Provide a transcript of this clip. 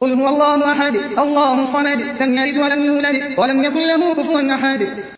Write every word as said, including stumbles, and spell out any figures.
قل هو الله أحد الله الصمد لم يلد ولم يولد ولم يكن له كفوا أحد.